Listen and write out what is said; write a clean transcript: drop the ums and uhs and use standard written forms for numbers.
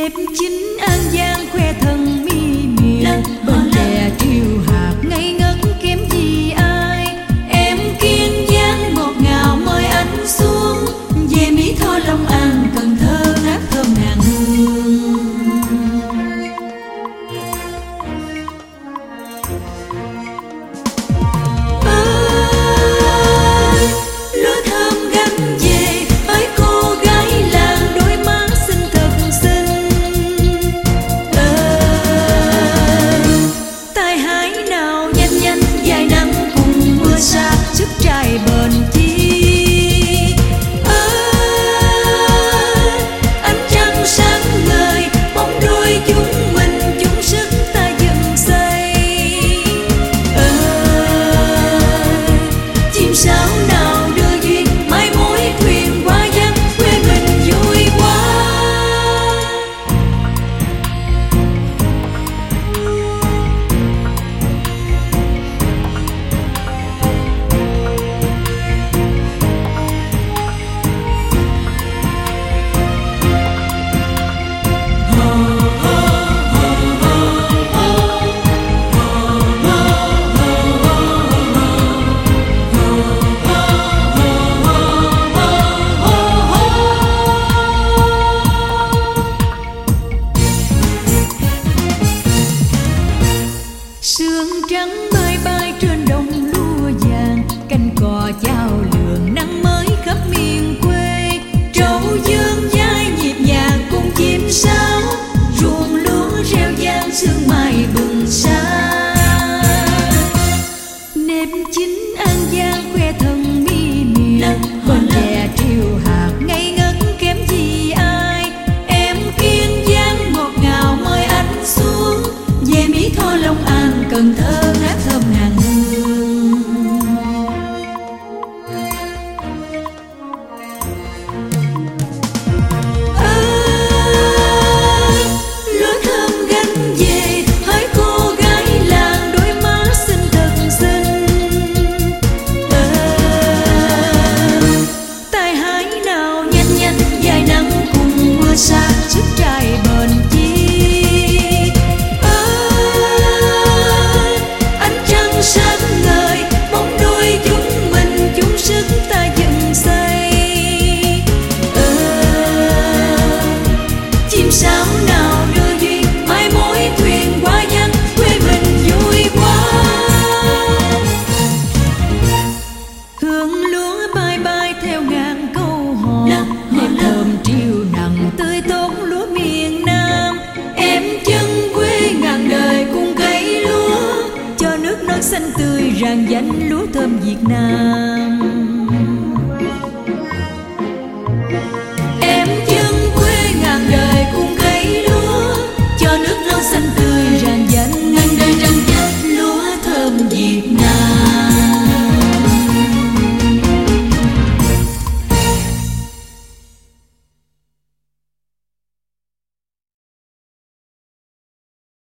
nếp chính An Giang khoe thân mi miền, bên đè triều hạt ngây ngất kém gì ai. Em Kiên Giang ngọt ngào mời anh xuống, về Mỹ Tho Long An Cần Thơ ngát thơm ngàn hương. Lúa thơm gánh về hỡi cô gái làng, đôi má xinh thật xinh. Tai hái nào nhanh nhanh dài nắng cùng mưa sa, sức trai bền chi. Ánh trăng sáng ngời bóng đôi chúng mình, chung sức ta dựng xây. Chim sáo nào đưa duyên mai mối thuyền qua giăng, quê mình vui quá. Sương trắng bay bay trên đồng lúa vàng, cánh cò chao lường nắng mới khắp miền quê. Trâu dương vai nhịp nhàng cùng chim sáo, ruộng lúa reo vang sương mai bừng sáng. Nếp chính An Giang khoe thân mi miền, bên đè triều hạt ngây ngất kém gì ai. Em Kiên Giang ngọt ngào mời anh xuống, về Mỹ Tho Long An Cần Thơ ngát thơm ngàn hương. Lúa thơm gánh về hỡi cô gái làng, đôi má xinh thật xinh. Tai hái nào nhanh nhanh dài nắng cùng mưa sa, sức trai bền chi. Sáng ngời bóng đôi chúng mình, chung sức ta dựng xây. Chim sáo nào đưa duyên mai mối thuyền qua giăng, quê mình vui quá. Hương lúa bay bay theo ngàn câu hò, nêm thơm triều nặng tươi tốt lúa miền Nam. Em chân quê ngàn đời cùng cây lúa, cho nước non xanh tươi rạng danh lúa thơm Việt Nam. Em